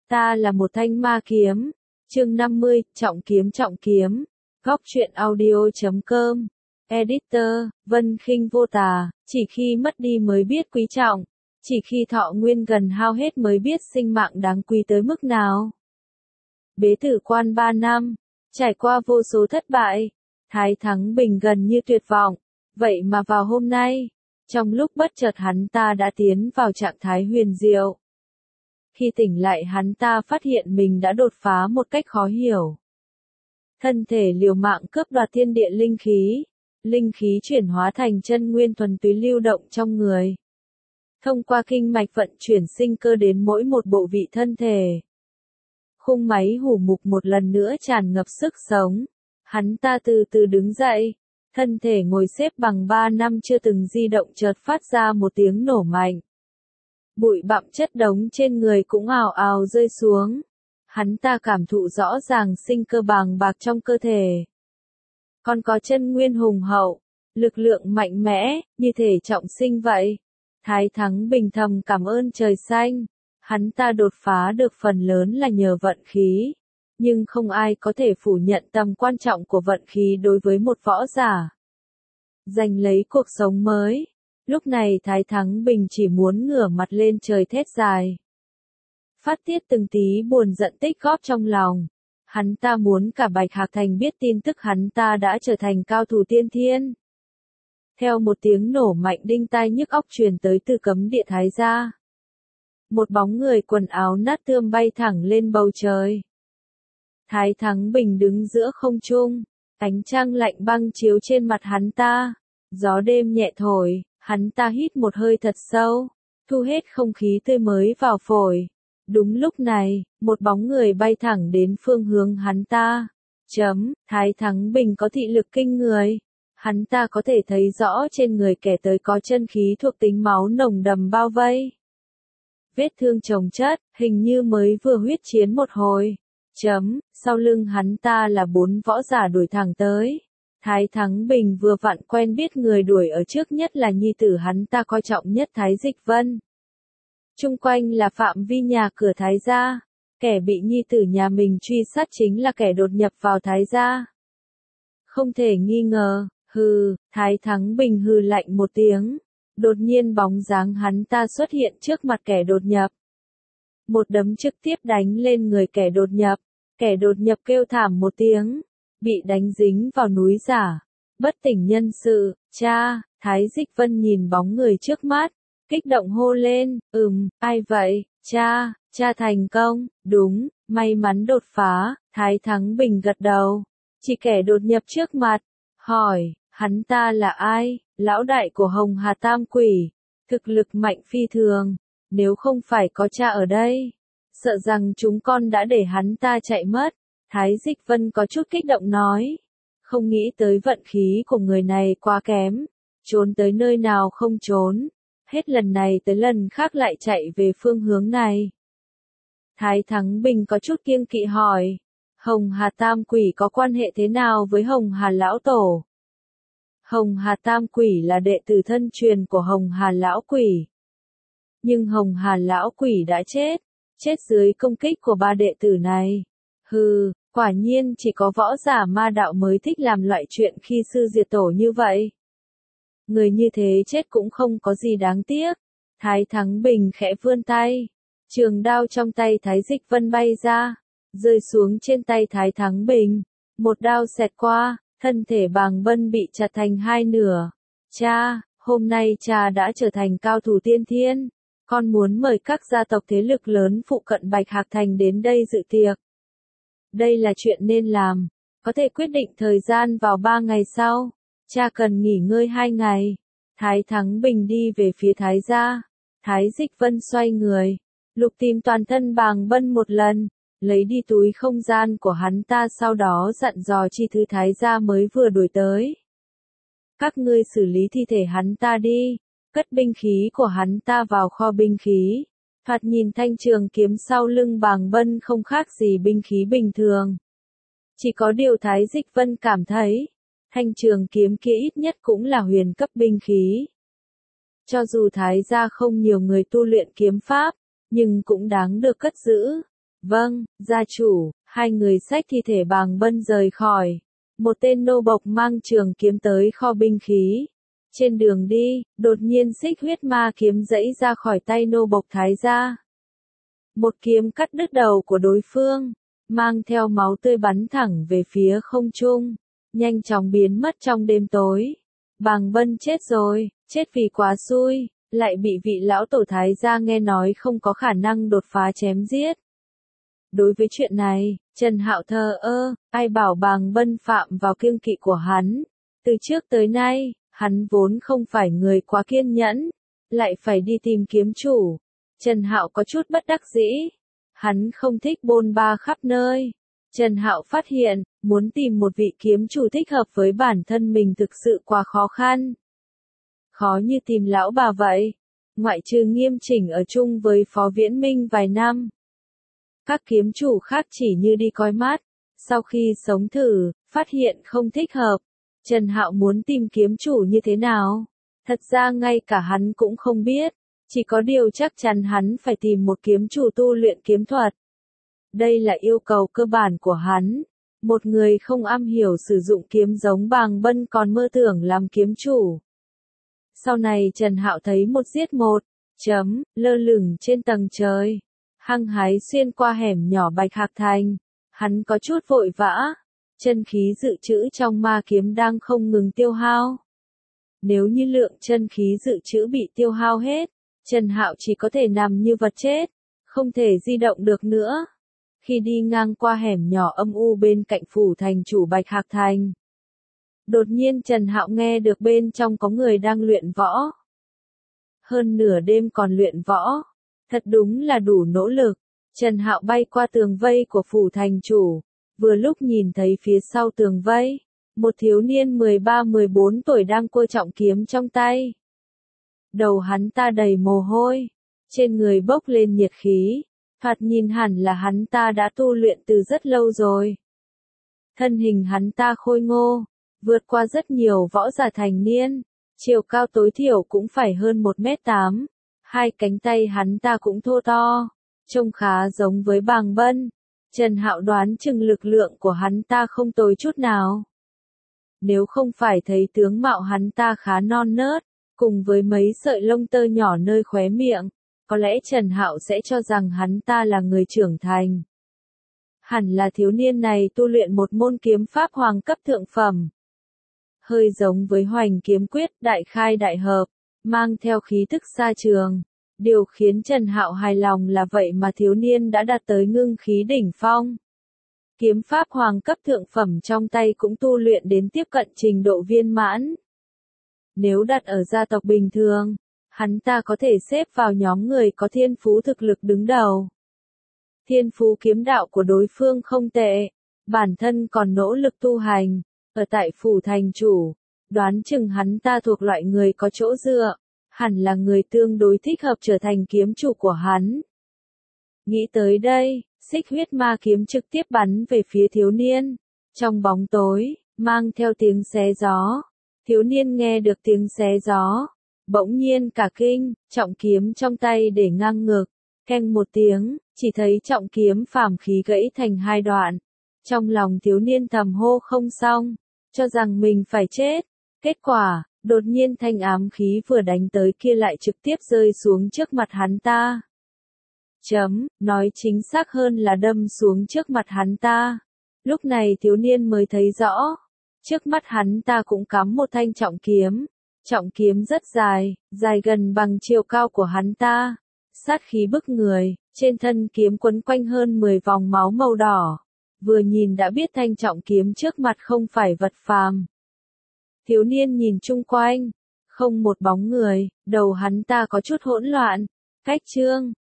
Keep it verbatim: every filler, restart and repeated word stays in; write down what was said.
Ta là một thanh ma kiếm. Chương năm mươi, trọng kiếm trọng kiếm. Góc truyện audio chấm com. Editor, Vân Khinh Vô Tà. Chỉ khi mất đi mới biết quý trọng. Chỉ khi thọ nguyên gần hao hết mới biết sinh mạng đáng quý tới mức nào. Bế tử quan ba năm. Trải qua vô số thất bại. Thái Thắng Bình gần như tuyệt vọng. Vậy mà vào hôm nay, trong lúc bất chợt hắn ta đã tiến vào trạng thái huyền diệu. Khi tỉnh lại hắn ta phát hiện mình đã đột phá một cách khó hiểu. Thân thể liều mạng cướp đoạt thiên địa linh khí. Linh khí chuyển hóa thành chân nguyên thuần túy lưu động trong người. Thông qua kinh mạch vận chuyển sinh cơ đến mỗi một bộ vị thân thể. Khung máy hủ mục một lần nữa tràn ngập sức sống. Hắn ta từ từ đứng dậy. Thân thể ngồi xếp bằng ba năm chưa từng di động chợt phát ra một tiếng nổ mạnh. Bụi bặm chất đống trên người cũng ào ào rơi xuống. Hắn ta cảm thụ rõ ràng sinh cơ bàng bạc trong cơ thể. Còn có chân nguyên hùng hậu, lực lượng mạnh mẽ, như thể trọng sinh vậy. Thái Thắng Bình thầm cảm ơn trời xanh. Hắn ta đột phá được phần lớn là nhờ vận khí. Nhưng không ai có thể phủ nhận tầm quan trọng của vận khí đối với một võ giả. Giành lấy cuộc sống mới. Lúc này Thái Thắng Bình chỉ muốn ngửa mặt lên trời thét dài. Phát tiết từng tí buồn giận tích góp trong lòng. Hắn ta muốn cả Bạch Hạc Thành biết tin tức hắn ta đã trở thành cao thủ tiên thiên. Theo một tiếng nổ mạnh đinh tai nhức óc truyền tới từ cấm địa Thái gia. Một bóng người quần áo nát tươm bay thẳng lên bầu trời. Thái Thắng Bình đứng giữa không trung, ánh trăng lạnh băng chiếu trên mặt hắn ta. Gió đêm nhẹ thổi, hắn ta hít một hơi thật sâu, thu hết không khí tươi mới vào phổi. Đúng lúc này, một bóng người bay thẳng đến phương hướng hắn ta. Chấm, Thái Thắng Bình có thị lực kinh người. Hắn ta có thể thấy rõ trên người kẻ tới có chân khí thuộc tính máu nồng đầm bao vây. Vết thương chồng chất, hình như mới vừa huyết chiến một hồi. Chấm, sau lưng hắn ta là bốn võ giả đuổi thẳng tới. Thái Thắng Bình vừa vặn quen biết người đuổi ở trước nhất là nhi tử hắn ta coi trọng nhất Thái Dịch Vân. Chung quanh là phạm vi nhà cửa Thái gia. Kẻ bị nhi tử nhà mình truy sát chính là kẻ đột nhập vào Thái gia. Không thể nghi ngờ, hừ, Thái Thắng Bình hừ lạnh một tiếng. Đột nhiên bóng dáng hắn ta xuất hiện trước mặt kẻ đột nhập. Một đấm trực tiếp đánh lên người kẻ đột nhập. Kẻ đột nhập kêu thảm một tiếng. Bị đánh dính vào núi giả. Bất tỉnh nhân sự, cha, Thái Dịch Vân nhìn bóng người trước mắt. Kích động hô lên, ừm, ai vậy, cha, cha thành công, đúng, may mắn đột phá. Thái Thắng Bình gật đầu. Chỉ kẻ đột nhập trước mặt. Hỏi, hắn ta là ai? Lão đại của Hồng Hà Tam Quỷ. Thực lực mạnh phi thường. Nếu không phải có cha ở đây, sợ rằng chúng con đã để hắn ta chạy mất. Thái Dịch Vân có chút kích động nói. Không nghĩ tới vận khí của người này quá kém. Trốn tới nơi nào không trốn. Hết lần này tới lần khác lại chạy về phương hướng này. Thái Thắng Bình có chút kiêng kỵ hỏi. Hồng Hà Tam Quỷ có quan hệ thế nào với Hồng Hà Lão Tổ? Hồng Hà Tam Quỷ là đệ tử thân truyền của Hồng Hà Lão Quỷ. Nhưng Hồng Hà Lão Quỷ đã chết. Chết dưới công kích của ba đệ tử này. Hừ, quả nhiên chỉ có võ giả ma đạo mới thích làm loại chuyện khi sư diệt tổ như vậy. Người như thế chết cũng không có gì đáng tiếc. Thái Thắng Bình khẽ vươn tay. Trường đao trong tay Thái Dịch Vân bay ra. Rơi xuống trên tay Thái Thắng Bình. Một đao xẹt qua, thân thể Bàng Bân bị chặt thành hai nửa. Cha, hôm nay cha đã trở thành cao thủ tiên thiên. Con muốn mời các gia tộc thế lực lớn phụ cận Bạch Hạc Thành đến đây dự tiệc. Đây là chuyện nên làm. Có thể quyết định thời gian vào ba ngày sau. Cha cần nghỉ ngơi hai ngày. Thái Thắng Bình đi về phía Thái gia. Thái Dịch Vân xoay người. Lục tìm toàn thân Bàng Bân một lần. Lấy đi túi không gian của hắn ta sau đó dặn dò chi thứ Thái gia mới vừa đuổi tới. Các ngươi xử lý thi thể hắn ta đi. Cất binh khí của hắn ta vào kho binh khí. Thoạt nhìn thanh trường kiếm sau lưng Bàng Bân không khác gì binh khí bình thường. Chỉ có điều Thái Dịch Vân cảm thấy. Thanh trường kiếm kia ít nhất cũng là huyền cấp binh khí. Cho dù Thái gia không nhiều người tu luyện kiếm pháp, nhưng cũng đáng được cất giữ. Vâng, gia chủ. Hai người xách thi thể Bàng Bân rời khỏi. Một tên nô bộc mang trường kiếm tới kho binh khí. Trên đường đi, đột nhiên xích huyết ma kiếm giãy ra khỏi tay nô bộc Thái gia. Một kiếm cắt đứt đầu của đối phương, mang theo máu tươi bắn thẳng về phía không trung, nhanh chóng biến mất trong đêm tối. Bàng Bân chết rồi, chết vì quá xui, lại bị vị lão tổ Thái gia nghe nói không có khả năng đột phá chém giết. Đối với chuyện này, Trần Hạo thờ ơ, ai bảo Bàng Bân phạm vào kiêng kỵ của hắn. Từ trước tới nay, hắn vốn không phải người quá kiên nhẫn, lại phải đi tìm kiếm chủ. Trần Hạo có chút bất đắc dĩ. Hắn không thích bôn ba khắp nơi. Trần Hạo phát hiện, muốn tìm một vị kiếm chủ thích hợp với bản thân mình thực sự quá khó khăn. Khó như tìm lão bà vậy. Ngoại trừ Nghiêm Chỉnh ở chung với Phó Viễn Minh vài năm. Các kiếm chủ khác chỉ như đi coi mắt. Sau khi sống thử, phát hiện không thích hợp. Trần Hạo muốn tìm kiếm chủ như thế nào? Thật ra ngay cả hắn cũng không biết. Chỉ có điều chắc chắn hắn phải tìm một kiếm chủ tu luyện kiếm thuật. Đây là yêu cầu cơ bản của hắn. Một người không am hiểu sử dụng kiếm giống Bàng Bân còn mơ tưởng làm kiếm chủ. Sau này Trần Hạo thấy một giết một, chấm, lơ lửng trên tầng trời. Hăng hái xuyên qua hẻm nhỏ Bạch Hạc Thành. Hắn có chút vội vã. Chân khí dự trữ trong ma kiếm đang không ngừng tiêu hao. Nếu như lượng chân khí dự trữ bị tiêu hao hết, Trần Hạo chỉ có thể nằm như vật chết, không thể di động được nữa. Khi đi ngang qua hẻm nhỏ âm u bên cạnh phủ thành chủ Bạch Hạc Thành, đột nhiên Trần Hạo nghe được bên trong có người đang luyện võ. Hơn nửa đêm còn luyện võ, thật đúng là đủ nỗ lực. Trần Hạo bay qua tường vây của phủ thành chủ, vừa lúc nhìn thấy phía sau tường vây, một thiếu niên mười ba mười bốn tuổi đang cua trọng kiếm trong tay. Đầu hắn ta đầy mồ hôi, trên người bốc lên nhiệt khí, thoạt nhìn hẳn là hắn ta đã tu luyện từ rất lâu rồi. Thân hình hắn ta khôi ngô, vượt qua rất nhiều võ giả thành niên, chiều cao tối thiểu cũng phải hơn một mét tám, hai cánh tay hắn ta cũng thô to, trông khá giống với Bàng Bân. Trần Hạo đoán chừng lực lượng của hắn ta không tồi chút nào. Nếu không phải thấy tướng mạo hắn ta khá non nớt, cùng với mấy sợi lông tơ nhỏ nơi khóe miệng, có lẽ Trần Hạo sẽ cho rằng hắn ta là người trưởng thành. Hẳn là thiếu niên này tu luyện một môn kiếm pháp hoàng cấp thượng phẩm. Hơi giống với Hoành Kiếm Quyết đại khai đại hợp, mang theo khí thức xa trường. Điều khiến Trần Hạo hài lòng là vậy mà thiếu niên đã đạt tới ngưng khí đỉnh phong. Kiếm pháp hoàng cấp thượng phẩm trong tay cũng tu luyện đến tiếp cận trình độ viên mãn. Nếu đặt ở gia tộc bình thường, hắn ta có thể xếp vào nhóm người có thiên phú thực lực đứng đầu. Thiên phú kiếm đạo của đối phương không tệ, bản thân còn nỗ lực tu hành, ở tại phủ thành chủ, đoán chừng hắn ta thuộc loại người có chỗ dựa, hẳn là người tương đối thích hợp trở thành kiếm chủ của hắn. Nghĩ tới đây, xích huyết ma kiếm trực tiếp bắn về phía thiếu niên, trong bóng tối, mang theo tiếng xé gió. Thiếu niên nghe được tiếng xé gió, bỗng nhiên cả kinh, trọng kiếm trong tay để ngang ngực, keng một tiếng, chỉ thấy trọng kiếm phàm khí gãy thành hai đoạn. Trong lòng thiếu niên thầm hô không xong, cho rằng mình phải chết. Kết quả, đột nhiên thanh ám khí vừa đánh tới kia lại trực tiếp rơi xuống trước mặt hắn ta. Chấm, nói chính xác hơn là đâm xuống trước mặt hắn ta. Lúc này thiếu niên mới thấy rõ. Trước mắt hắn ta cũng cắm một thanh trọng kiếm. Trọng kiếm rất dài, dài gần bằng chiều cao của hắn ta. Sát khí bức người, trên thân kiếm quấn quanh hơn mười vòng máu màu đỏ. Vừa nhìn đã biết thanh trọng kiếm trước mặt không phải vật phàm. Thiếu niên nhìn chung quanh, không một bóng người, đầu hắn ta có chút hỗn loạn. Cách chương,